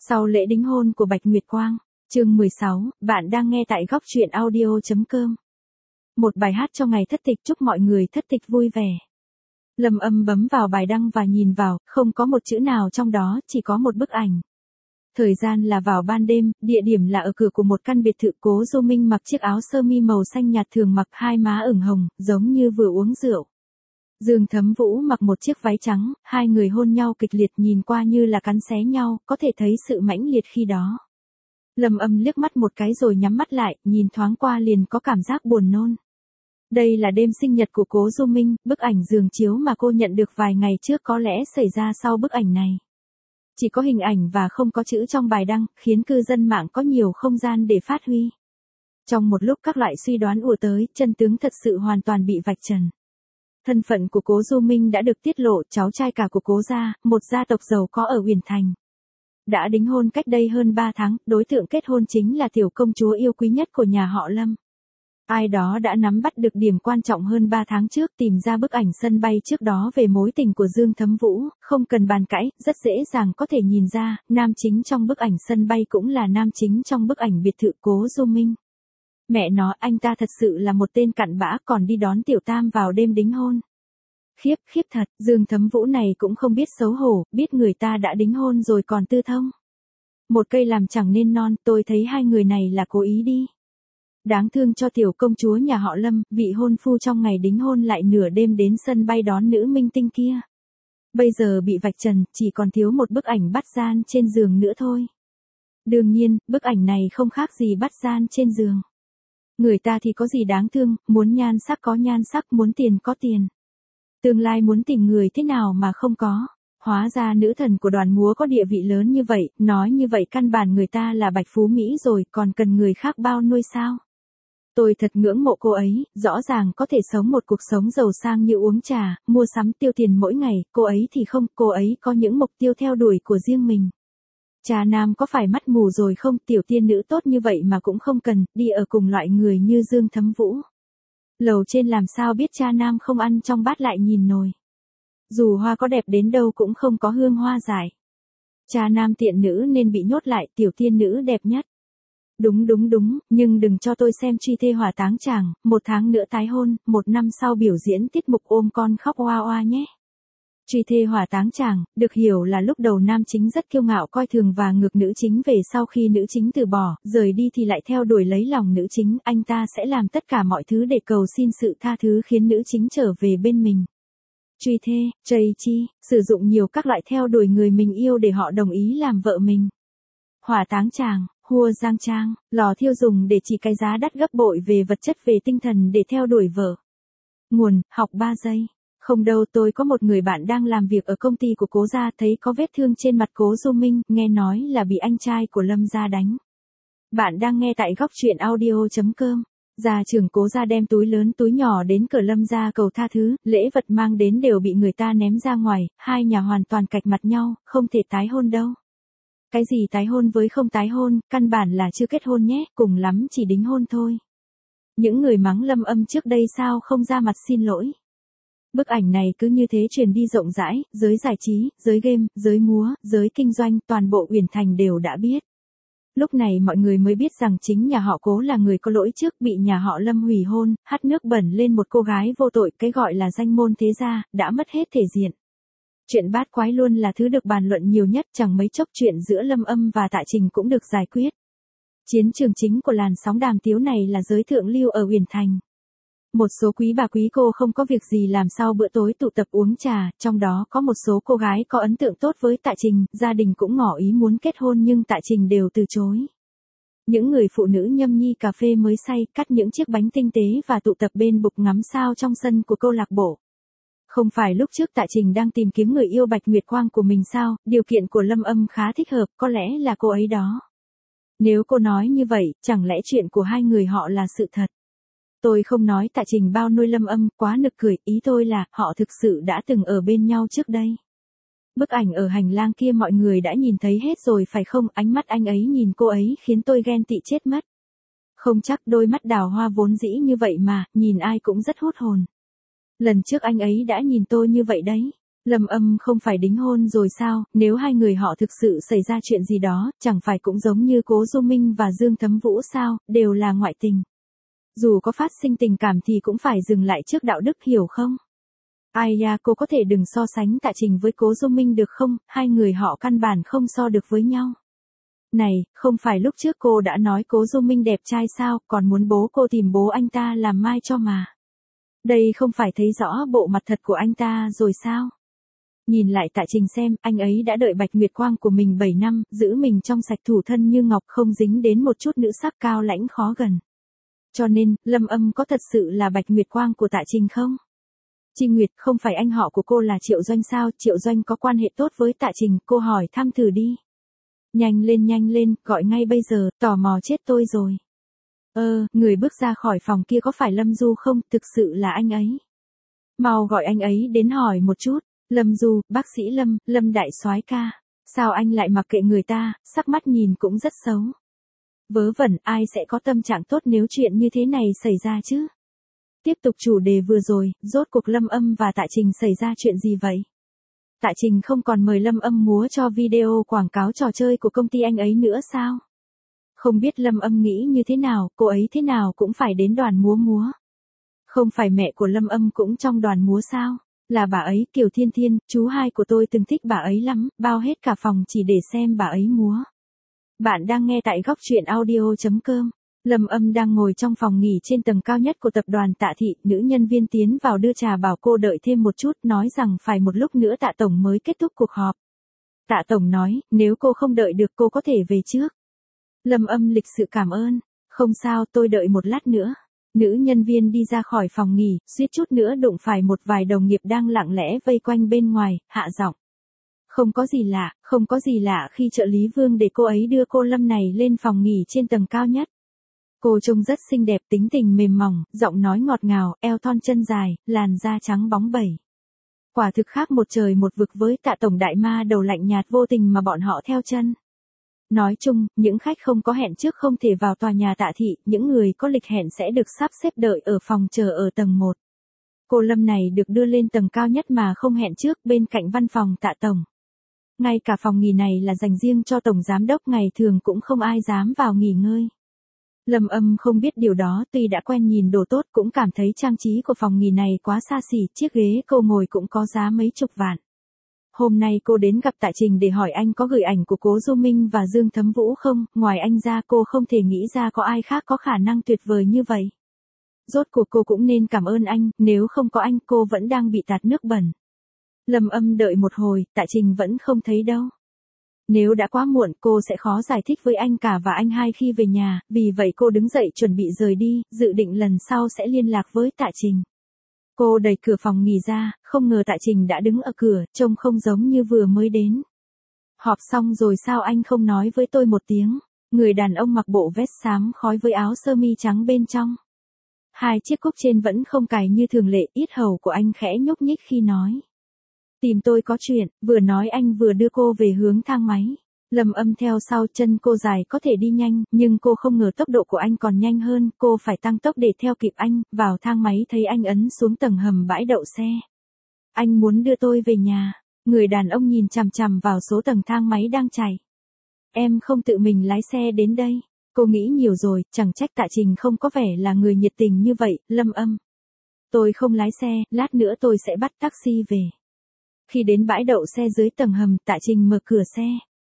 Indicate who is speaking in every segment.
Speaker 1: Sau lễ đính hôn của Bạch Nguyệt Quang, chương 16, bạn đang nghe tại góc truyện audio.com. Một bài hát cho ngày thất tịch, chúc mọi người thất tịch vui vẻ. Lâm Âm bấm vào bài đăng và nhìn vào, không có một chữ nào trong đó, chỉ có một bức ảnh. Thời gian là vào ban đêm, địa điểm là ở cửa của một căn biệt thự. Cố Du Minh mặc chiếc áo sơ mi màu xanh nhạt thường mặc, hai má ửng hồng, giống như vừa uống rượu. Dương Thấm Vũ mặc một chiếc váy trắng, hai người hôn nhau kịch liệt, nhìn qua như là cắn xé nhau, có thể thấy sự mãnh liệt khi đó. Lâm Âm liếc mắt một cái rồi nhắm mắt lại, nhìn thoáng qua liền có cảm giác buồn nôn. Đây là đêm sinh nhật của Cố Du Minh, bức ảnh giường chiếu mà cô nhận được vài ngày trước có lẽ xảy ra sau bức ảnh này. Chỉ có hình ảnh và không có chữ trong bài đăng, khiến cư dân mạng có nhiều không gian để phát huy. Trong một lúc các loại suy đoán ùa tới, chân tướng thật sự hoàn toàn bị vạch trần. Thân phận của Cố Du Minh đã được tiết lộ, cháu trai cả của Cố gia, một gia tộc giàu có ở Uyển Thành. Đã đính hôn cách đây hơn 3 tháng, đối tượng kết hôn chính là tiểu công chúa yêu quý nhất của nhà họ Lâm. Ai đó đã nắm bắt được điểm quan trọng hơn 3 tháng trước, tìm ra bức ảnh sân bay trước đó về mối tình của Dương Thấm Vũ, không cần bàn cãi, rất dễ dàng có thể nhìn ra, nam chính trong bức ảnh sân bay cũng là nam chính trong bức ảnh biệt thự Cố Du Minh. Mẹ nó, anh ta thật sự là một tên cặn bã, còn đi đón tiểu tam vào đêm đính hôn. Khiếp thật, Dương Thấm Vũ này cũng không biết xấu hổ, biết người ta đã đính hôn rồi còn tư thông. Một cây làm chẳng nên non, tôi thấy hai người này là cố ý đi. Đáng thương cho tiểu công chúa nhà họ Lâm, vị hôn phu trong ngày đính hôn lại nửa đêm đến sân bay đón nữ minh tinh kia. Bây giờ bị vạch trần, chỉ còn thiếu một bức ảnh bắt gian trên giường nữa thôi. Đương nhiên, bức ảnh này không khác gì bắt gian trên giường. Người ta thì có gì đáng thương, muốn nhan sắc có nhan sắc, muốn tiền có tiền. Tương lai muốn tìm người thế nào mà không có. Hóa ra nữ thần của đoàn múa có địa vị lớn như vậy, nói như vậy căn bản người ta là bạch phú Mỹ rồi, còn cần người khác bao nuôi sao. Tôi thật ngưỡng mộ cô ấy, rõ ràng có thể sống một cuộc sống giàu sang như uống trà, mua sắm tiêu tiền mỗi ngày, cô ấy thì không, cô ấy có những mục tiêu theo đuổi của riêng mình. Cha nam có phải mắt mù rồi không, tiểu tiên nữ tốt như vậy mà cũng không cần, đi ở cùng loại người như Dương Thấm Vũ. Lầu trên làm sao biết cha nam không ăn trong bát lại nhìn nồi. Dù hoa có đẹp đến đâu cũng không có hương hoa giải. Cha nam tiện nữ nên bị nhốt lại, tiểu tiên nữ đẹp nhất. Đúng, nhưng đừng cho tôi xem Truy Thê Hỏa Táng Chàng, 1 tháng nữa tái hôn, 1 năm sau biểu diễn tiết mục ôm con khóc oa oa nhé. Truy Thê Hỏa Táng Chàng, được hiểu là lúc đầu nam chính rất kiêu ngạo coi thường và ngược nữ chính, về sau khi nữ chính từ bỏ, rời đi thì lại theo đuổi lấy lòng nữ chính, anh ta sẽ làm tất cả mọi thứ để cầu xin sự tha thứ khiến nữ chính trở về bên mình. Truy thê, trầy chi, sử dụng nhiều các loại theo đuổi người mình yêu để họ đồng ý làm vợ mình. Hỏa táng chàng, hua giang trang, lò thiêu dùng để chỉ cái giá đắt gấp bội về vật chất về tinh thần để theo đuổi vợ. Nguồn, học 3 giây. Không đâu, tôi có một người bạn đang làm việc ở công ty của Cố gia, thấy có vết thương trên mặt Cố Du Minh, nghe nói là bị anh trai của Lâm gia đánh. Bạn đang nghe tại góc truyện audio.com. Gia trưởng Cố gia đem túi lớn túi nhỏ đến cửa Lâm gia cầu tha thứ, lễ vật mang đến đều bị người ta ném ra ngoài, hai nhà hoàn toàn cạch mặt nhau, không thể tái hôn đâu. Cái gì tái hôn với không tái hôn, căn bản là chưa kết hôn nhé, cùng lắm chỉ đính hôn thôi. Những người mắng Lâm Âm trước đây sao không ra mặt xin lỗi. Bức ảnh này cứ như thế truyền đi rộng rãi, giới giải trí, giới game, giới múa, giới kinh doanh, toàn bộ Uyển Thành đều đã biết. Lúc này mọi người mới biết rằng chính nhà họ Cố là người có lỗi trước, bị nhà họ Lâm hủy hôn, hắt nước bẩn lên một cô gái vô tội, cái gọi là danh môn thế gia, đã mất hết thể diện. Chuyện bát quái luôn là thứ được bàn luận nhiều nhất, chẳng mấy chốc chuyện giữa Lâm Âm và Tạ Trình cũng được giải quyết. Chiến trường chính của làn sóng đàm tiếu này là giới thượng lưu ở Uyển Thành. Một số quý bà quý cô không có việc gì làm sau bữa tối tụ tập uống trà, trong đó có một số cô gái có ấn tượng tốt với Tạ Trình, gia đình cũng ngỏ ý muốn kết hôn nhưng Tạ Trình đều từ chối. Những người phụ nữ nhâm nhi cà phê mới say, cắt những chiếc bánh tinh tế và tụ tập bên bục ngắm sao trong sân của câu lạc bộ. Không phải lúc trước Tạ Trình đang tìm kiếm người yêu Bạch Nguyệt Quang của mình sao, điều kiện của Lâm Âm khá thích hợp, có lẽ là cô ấy đó. Nếu cô nói như vậy, chẳng lẽ chuyện của hai người họ là sự thật? Tôi không nói Tạ Trình bao nuôi Lâm Âm, quá nực cười, ý tôi là, họ thực sự đã từng ở bên nhau trước đây. Bức ảnh ở hành lang kia mọi người đã nhìn thấy hết rồi phải không, ánh mắt anh ấy nhìn cô ấy khiến tôi ghen tị chết mất. Không chắc, đôi mắt đào hoa vốn dĩ như vậy mà, nhìn ai cũng rất hút hồn. Lần trước anh ấy đã nhìn tôi như vậy đấy. Lâm Âm không phải đính hôn rồi sao, nếu hai người họ thực sự xảy ra chuyện gì đó, chẳng phải cũng giống như Cố Du Minh và Dương Thấm Vũ sao, đều là ngoại tình. Dù có phát sinh tình cảm thì cũng phải dừng lại trước đạo đức, hiểu không? Ai da, cô có thể đừng so sánh Tạ Trình với Cố Du Minh được không, hai người họ căn bản không so được với nhau. Này, không phải lúc trước cô đã nói Cố Du Minh đẹp trai sao, còn muốn bố cô tìm bố anh ta làm mai cho mà. Đây không phải thấy rõ bộ mặt thật của anh ta rồi sao? Nhìn lại Tạ Trình xem, anh ấy đã đợi Bạch Nguyệt Quang của mình 7 năm, giữ mình trong sạch thủ thân như ngọc, không dính đến một chút nữ sắc cao lãnh khó gần. Cho nên, Lâm Âm có thật sự là Bạch Nguyệt Quang của Tạ Trình không? Chi Nguyệt, không phải anh họ của cô là Triệu Doanh sao, Triệu Doanh có quan hệ tốt với Tạ Trình, cô hỏi thăm thử đi. Nhanh lên, gọi ngay bây giờ, tò mò chết tôi rồi. Người bước ra khỏi phòng kia có phải Lâm Du không, thực sự là anh ấy. Mau gọi anh ấy đến hỏi một chút. Lâm Du, bác sĩ Lâm, Lâm đại soái ca. Sao anh lại mặc kệ người ta, sắc mắt nhìn cũng rất xấu. Vớ vẩn, ai sẽ có tâm trạng tốt nếu chuyện như thế này xảy ra chứ? Tiếp tục chủ đề vừa rồi, rốt cuộc Lâm Âm và Tạ Trình xảy ra chuyện gì vậy? Tạ Trình không còn mời Lâm Âm múa cho video quảng cáo trò chơi của công ty anh ấy nữa sao? Không biết Lâm Âm nghĩ như thế nào, cô ấy thế nào cũng phải đến đoàn múa. Không phải mẹ của Lâm Âm cũng trong đoàn múa sao? Là bà ấy, Kiều Thiên Thiên, chú hai của tôi từng thích bà ấy lắm, bao hết cả phòng chỉ để xem bà ấy múa. Bạn đang nghe tại góc truyện audio.com. Lâm Âm đang ngồi trong phòng nghỉ trên tầng cao nhất của tập đoàn Tạ Thị, nữ nhân viên tiến vào đưa trà bảo cô đợi thêm một chút, nói rằng phải một lúc nữa Tạ Tổng mới kết thúc cuộc họp. Tạ Tổng nói, nếu cô không đợi được cô có thể về trước. Lâm Âm lịch sự cảm ơn, không sao tôi đợi một lát nữa. Nữ nhân viên đi ra khỏi phòng nghỉ, suýt chút nữa đụng phải một vài đồng nghiệp đang lặng lẽ vây quanh bên ngoài, hạ giọng. Không có gì lạ khi trợ lý Vương để cô ấy đưa cô Lâm này lên phòng nghỉ trên tầng cao nhất. Cô trông rất xinh đẹp, tính tình mềm mỏng, giọng nói ngọt ngào, eo thon chân dài, làn da trắng bóng bẩy. Quả thực khác một trời một vực với Tạ Tổng đại ma đầu lạnh nhạt vô tình mà bọn họ theo chân. Nói chung, những khách không có hẹn trước không thể vào tòa nhà Tạ Thị, những người có lịch hẹn sẽ được sắp xếp đợi ở phòng chờ ở tầng 1. Cô Lâm này được đưa lên tầng cao nhất mà không hẹn trước, bên cạnh văn phòng Tạ Tổng. Ngay cả phòng nghỉ này là dành riêng cho Tổng Giám đốc, ngày thường cũng không ai dám vào nghỉ ngơi. Lâm Âm không biết điều đó, tuy đã quen nhìn đồ tốt cũng cảm thấy trang trí của phòng nghỉ này quá xa xỉ, chiếc ghế cô ngồi cũng có giá mấy chục vạn. Hôm nay cô đến gặp Tạ Trình để hỏi anh có gửi ảnh của Cố Du Minh và Dương Thấm Vũ không, ngoài anh ra cô không thể nghĩ ra có ai khác có khả năng tuyệt vời như vậy. Rốt cuộc cô cũng nên cảm ơn anh, nếu không có anh cô vẫn đang bị tạt nước bẩn. Lâm Âm đợi một hồi, Tạ Trình vẫn không thấy đâu. Nếu đã quá muộn cô sẽ khó giải thích với anh cả và anh hai khi về nhà, vì vậy cô đứng dậy chuẩn bị rời đi, dự định lần sau sẽ liên lạc với Tạ Trình. Cô đẩy cửa phòng nghỉ ra, không ngờ Tạ Trình đã đứng ở cửa, trông không giống như vừa mới đến. Họp xong rồi sao anh không nói với tôi một tiếng? Người đàn ông mặc bộ vest xám khói với áo sơ mi trắng bên trong. Hai chiếc cúc trên vẫn không cài như thường lệ, yết hầu của anh khẽ nhúc nhích khi nói. Tìm tôi có chuyện, vừa nói anh vừa đưa cô về hướng thang máy. Lâm Âm theo sau, chân cô dài có thể đi nhanh, nhưng cô không ngờ tốc độ của anh còn nhanh hơn, cô phải tăng tốc để theo kịp anh, vào thang máy thấy anh ấn xuống tầng hầm bãi đậu xe. Anh muốn đưa tôi về nhà. Người đàn ông nhìn chằm chằm vào số tầng thang máy đang chạy. Em không tự mình lái xe đến đây. Cô nghĩ nhiều rồi, chẳng trách Tạ Trình không có vẻ là người nhiệt tình như vậy. Lâm Âm. Tôi không lái xe, lát nữa tôi sẽ bắt taxi về. Khi đến bãi đậu xe dưới tầng hầm, Tạ Trình mở cửa xe.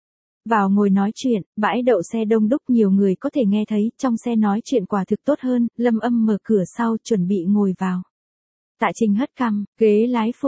Speaker 1: Vào ngồi nói chuyện, bãi đậu xe đông đúc nhiều người có thể nghe thấy, trong xe nói chuyện quả thực tốt hơn, Lâm Âm mở cửa sau chuẩn bị ngồi vào. Tạ Trình hất cằm, ghế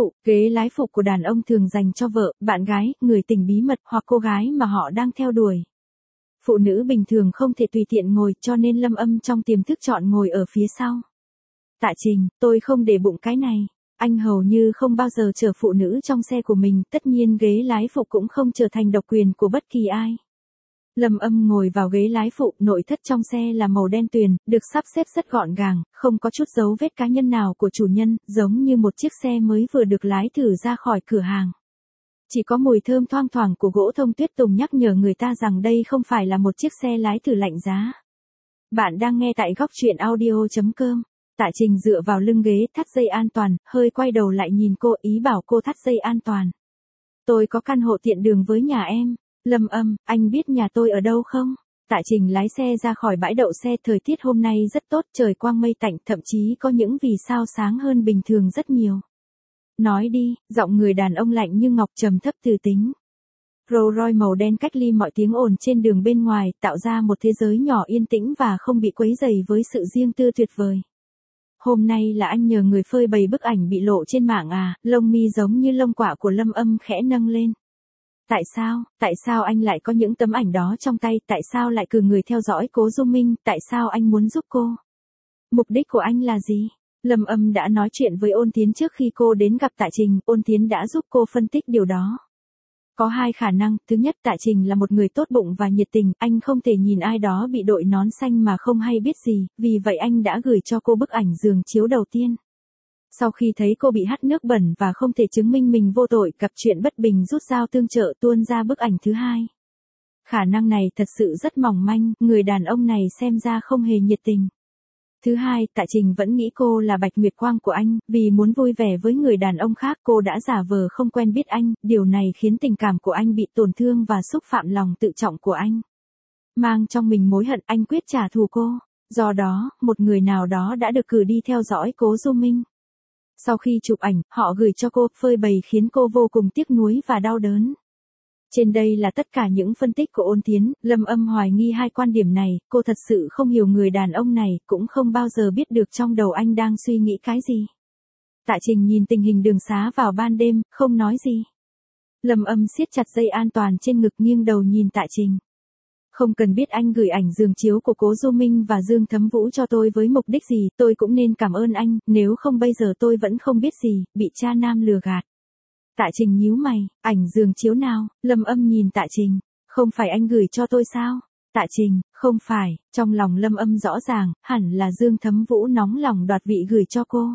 Speaker 1: lái phụ của đàn ông thường dành cho vợ, bạn gái, người tình bí mật hoặc cô gái mà họ đang theo đuổi. Phụ nữ bình thường không thể tùy tiện ngồi cho nên Lâm Âm trong tiềm thức chọn ngồi ở phía sau. Tạ Trình, tôi không để bụng cái này. Anh hầu như không bao giờ chở phụ nữ trong xe của mình, tất nhiên ghế lái phụ cũng không trở thành độc quyền của bất kỳ ai. Lâm Âm ngồi vào ghế lái phụ, nội thất trong xe là màu đen tuyền, được sắp xếp rất gọn gàng, không có chút dấu vết cá nhân nào của chủ nhân, giống như một chiếc xe mới vừa được lái thử ra khỏi cửa hàng. Chỉ có mùi thơm thoang thoảng của gỗ thông tuyết tùng nhắc nhở người ta rằng đây không phải là một chiếc xe lái thử lạnh giá. Bạn đang nghe tại góc truyện audio.com. Tạ Trình dựa vào lưng ghế thắt dây an toàn, hơi quay đầu lại nhìn cô, ý bảo cô thắt dây an toàn. Tôi có căn hộ tiện đường với nhà em. Lâm Âm, anh biết nhà tôi ở đâu không? Tạ Trình lái xe ra khỏi bãi đậu xe, thời tiết hôm nay rất tốt, trời quang mây tạnh, thậm chí có những vì sao sáng hơn bình thường rất nhiều. Nói đi, giọng người đàn ông lạnh như ngọc, trầm thấp từ tính. Rolls Royce màu đen cách ly mọi tiếng ồn trên đường bên ngoài, tạo ra một thế giới nhỏ yên tĩnh và không bị quấy rầy với sự riêng tư tuyệt vời. Hôm nay là anh nhờ người phơi bày bức ảnh bị lộ trên mạng à? Lông mi giống như lông quạ của Lâm Âm khẽ nâng lên. Tại sao anh lại có những tấm ảnh đó trong tay, tại sao lại cử người theo dõi Cố Dung Minh, tại sao anh muốn giúp cô? Mục đích của anh là gì? Lâm Âm đã nói chuyện với Ôn Tiến trước khi cô đến gặp Tạ Trình, Ôn Tiến đã giúp cô phân tích điều đó. Có hai khả năng, thứ nhất Tạ Trình là một người tốt bụng và nhiệt tình, anh không thể nhìn ai đó bị đội nón xanh mà không hay biết gì, vì vậy anh đã gửi cho cô bức ảnh giường chiếu đầu tiên. Sau khi thấy cô bị hắt nước bẩn và không thể chứng minh mình vô tội, gặp chuyện bất bình rút dao tương trợ tuôn ra bức ảnh thứ hai. Khả năng này thật sự rất mỏng manh, người đàn ông này xem ra không hề nhiệt tình. Thứ hai, Tạ Trình vẫn nghĩ cô là Bạch Nguyệt Quang của anh, vì muốn vui vẻ với người đàn ông khác cô đã giả vờ không quen biết anh, điều này khiến tình cảm của anh bị tổn thương và xúc phạm lòng tự trọng của anh. Mang trong mình mối hận, anh quyết trả thù cô. Do đó, một người nào đó đã được cử đi theo dõi Cố Dung Minh. Sau khi chụp ảnh, họ gửi cho cô, phơi bày khiến cô vô cùng tiếc nuối và đau đớn. Trên đây là tất cả những phân tích của Ôn Tiến, Lâm Âm hoài nghi hai quan điểm này, cô thật sự không hiểu người đàn ông này, cũng không bao giờ biết được trong đầu anh đang suy nghĩ cái gì. Tạ Trình nhìn tình hình đường xá vào ban đêm, không nói gì. Lâm Âm siết chặt dây an toàn trên ngực, nghiêng đầu nhìn Tạ Trình. Không cần biết anh gửi ảnh giường chiếu của Cố Du Minh và Dương Thấm Vũ cho tôi với mục đích gì, tôi cũng nên cảm ơn anh, nếu không bây giờ tôi vẫn không biết gì, bị cha nam lừa gạt. Tạ Trình nhíu mày, ảnh giường chiếu nào? Lâm Âm nhìn Tạ Trình, không phải anh gửi cho tôi sao? Tạ Trình, không phải, trong lòng Lâm Âm rõ ràng, hẳn là Dương Thấm Vũ nóng lòng đoạt vị gửi cho cô.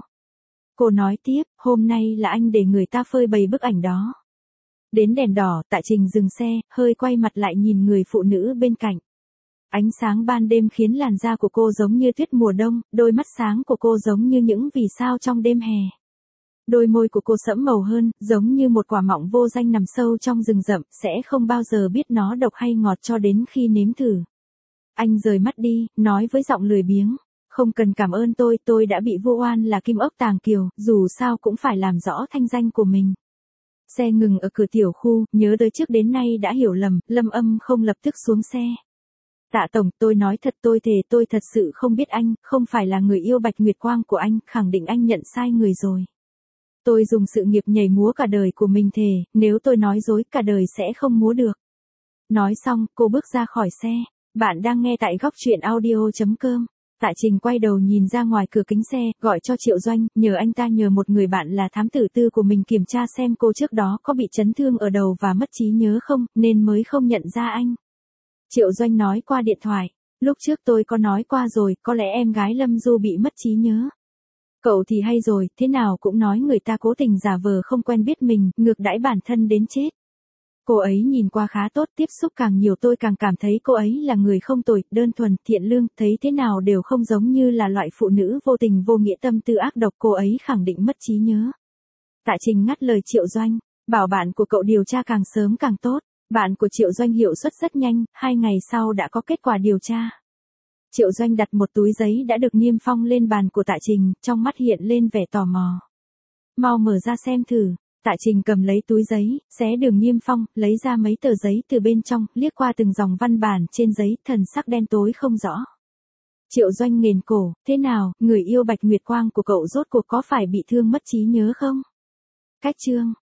Speaker 1: Cô nói tiếp, hôm nay là anh để người ta phơi bày bức ảnh đó. Đến đèn đỏ, Tạ Trình dừng xe, hơi quay mặt lại nhìn người phụ nữ bên cạnh. Ánh sáng ban đêm khiến làn da của cô giống như tuyết mùa đông, đôi mắt sáng của cô giống như những vì sao trong đêm hè. Đôi môi của cô sẫm màu hơn, giống như một quả mọng vô danh nằm sâu trong rừng rậm, sẽ không bao giờ biết nó độc hay ngọt cho đến khi nếm thử. Anh rời mắt đi, nói với giọng lười biếng. Không cần cảm ơn tôi đã bị vu oan là Kim Ốc Tàng Kiều, dù sao cũng phải làm rõ thanh danh của mình. Xe ngừng ở cửa tiểu khu, nhớ tới trước đến nay đã hiểu lầm, Lâm Âm không lập tức xuống xe. Tạ Tổng, tôi nói thật, tôi thề tôi thật sự không biết anh, không phải là người yêu Bạch Nguyệt Quang của anh, khẳng định anh nhận sai người rồi. Tôi dùng sự nghiệp nhảy múa cả đời của mình thề, nếu tôi nói dối cả đời sẽ không múa được. Nói xong, cô bước ra khỏi xe. Bạn đang nghe tại góc truyện audio.com. Tạ Trình quay đầu nhìn ra ngoài cửa kính xe, gọi cho Triệu Doanh, nhờ anh ta nhờ một người bạn là thám tử tư của mình kiểm tra xem cô trước đó có bị chấn thương ở đầu và mất trí nhớ không, nên mới không nhận ra anh. Triệu Doanh nói qua điện thoại, lúc trước tôi có nói qua rồi, có lẽ em gái Lâm Du bị mất trí nhớ. Cậu thì hay rồi, thế nào cũng nói người ta cố tình giả vờ không quen biết mình, ngược đãi bản thân đến chết. Cô ấy nhìn qua khá tốt, tiếp xúc càng nhiều tôi càng cảm thấy cô ấy là người không tồi, đơn thuần, thiện lương, thấy thế nào đều không giống như là loại phụ nữ vô tình vô nghĩa tâm tư ác độc, cô ấy khẳng định mất trí nhớ. Tạ Trình ngắt lời Triệu Doanh, bảo bạn của cậu điều tra càng sớm càng tốt. Bạn của Triệu Doanh hiệu suất rất nhanh, 2 ngày sau đã có kết quả điều tra. Triệu Doanh đặt một túi giấy đã được niêm phong lên bàn của Tạ Trình, trong mắt hiện lên vẻ tò mò. Mau mở ra xem thử. Tạ Trình cầm lấy túi giấy, xé đường niêm phong, lấy ra mấy tờ giấy từ bên trong, liếc qua từng dòng văn bản trên giấy, thần sắc đen tối không rõ. Triệu Doanh nghền cổ, thế nào, người yêu Bạch Nguyệt Quang của cậu rốt cuộc có phải bị thương mất trí nhớ không? Cách chương